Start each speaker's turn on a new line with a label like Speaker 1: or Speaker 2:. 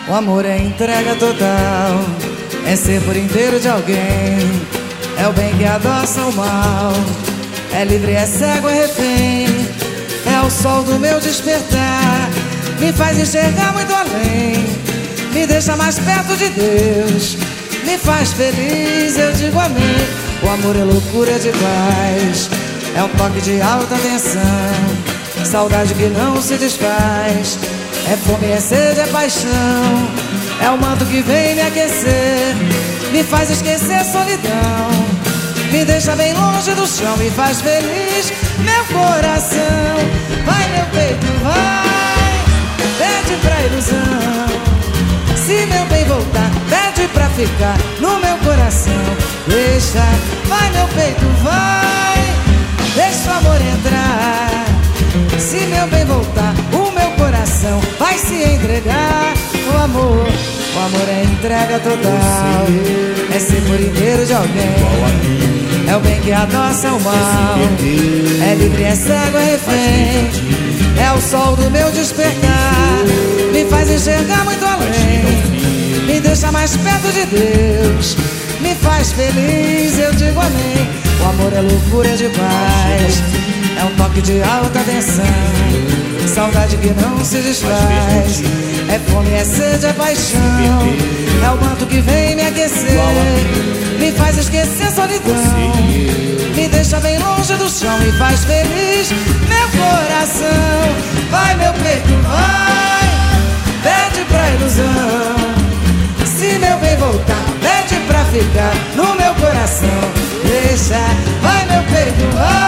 Speaker 1: O amor é entrega total, é ser por inteiro de alguém. É o bem que adoça o mal, é livre, é cego, é refém. É o sol do meu despertar, me faz enxergar muito além. Me deixa mais perto de Deus, me faz feliz, eu digo amém. O amor é loucura de paz, é um toque de alta tensão. Saudade que não se desfaz, é fome, é sede, é paixão. É o manto que vem me aquecer, me faz esquecer solidão. Me deixa bem longe do chão, me faz feliz meu coração. Vai meu peito, vai, pede pra ilusão. Se meu bem voltar, pede pra ficar no meu coração. Deixa, vai meu peito, vai, deixa o amor entrar. Se meu bem voltar, o meu coração vai se entregar. O amor é entrega total, é ser por inteiro de alguém. É o bem que adoça o mal, é livre, é cego, é refém. É o sol do meu despertar, me faz enxergar muito além. Me deixa mais perto de Deus, me faz feliz, eu digo amém. O amor é loucura de paz, é um toque de alta tensão. Saudade que não se desfaz, é fome, é sede, é paixão. É o manto que vem me aquecer, me faz esquecer solidão. Me deixa bem longe do chão, me faz feliz meu coração. Vai meu peito, vai, pede pra ilusão. Se meu bem voltar, pede pra ficar no meu coração. Deixa, vai meu peito, vai,